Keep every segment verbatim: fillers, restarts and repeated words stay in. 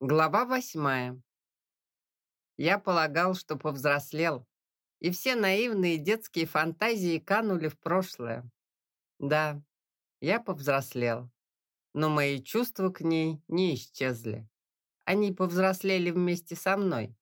Глава восьмая. Я полагал, что повзрослел, и все наивные детские фантазии канули в прошлое. Да, я повзрослел, но мои чувства к ней не исчезли. Они повзрослели вместе со мной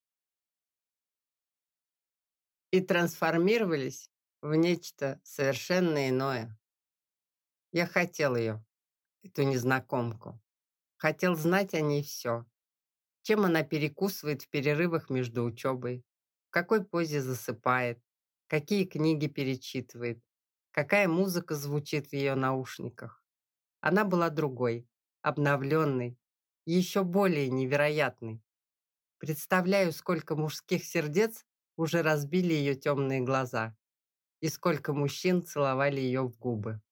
и трансформировались в нечто совершенно иное. Я хотел ее, эту незнакомку. Хотел знать о ней все. Чем она перекусывает в перерывах между учебой, в какой позе засыпает, какие книги перечитывает, какая музыка звучит в ее наушниках. Она была другой, обновленной, еще более невероятной. Представляю, сколько мужских сердец уже разбили ее темные глаза и сколько мужчин целовали ее в губы.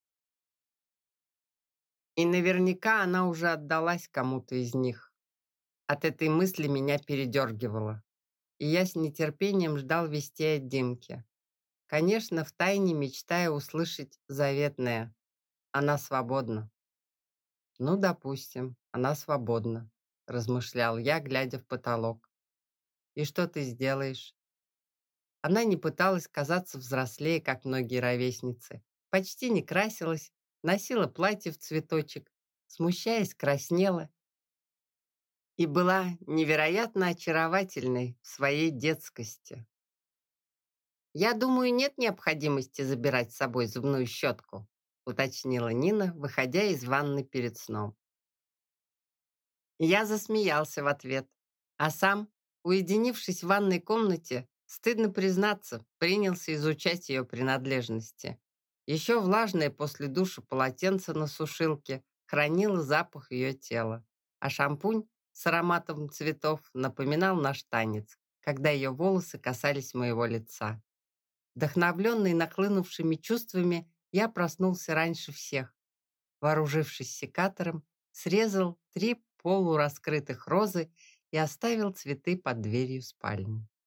И наверняка она уже отдалась кому-то из них. От этой мысли меня передергивало. И я с нетерпением ждал вестей от Димки. Конечно, втайне мечтая услышать заветное: «Она свободна». «Ну, допустим, она свободна», — размышлял я, глядя в потолок. «И что ты сделаешь?» Она не пыталась казаться взрослее, как многие ровесницы. Почти не красилась, носила платье в цветочек, смущаясь, краснела и была невероятно очаровательной в своей детскости. «Я думаю, нет необходимости забирать с собой зубную щетку», уточнила Нина, выходя из ванны перед сном. Я засмеялся в ответ, а сам, уединившись в ванной комнате, стыдно признаться, принялся изучать ее принадлежности. Еще влажное после душа полотенце на сушилке хранило запах ее тела, а шампунь с ароматом цветов напоминал наш танец, когда ее волосы касались моего лица. Вдохновленный нахлынувшими чувствами, я проснулся раньше всех. Вооружившись секатором, срезал три полураскрытых розы и оставил цветы под дверью спальни.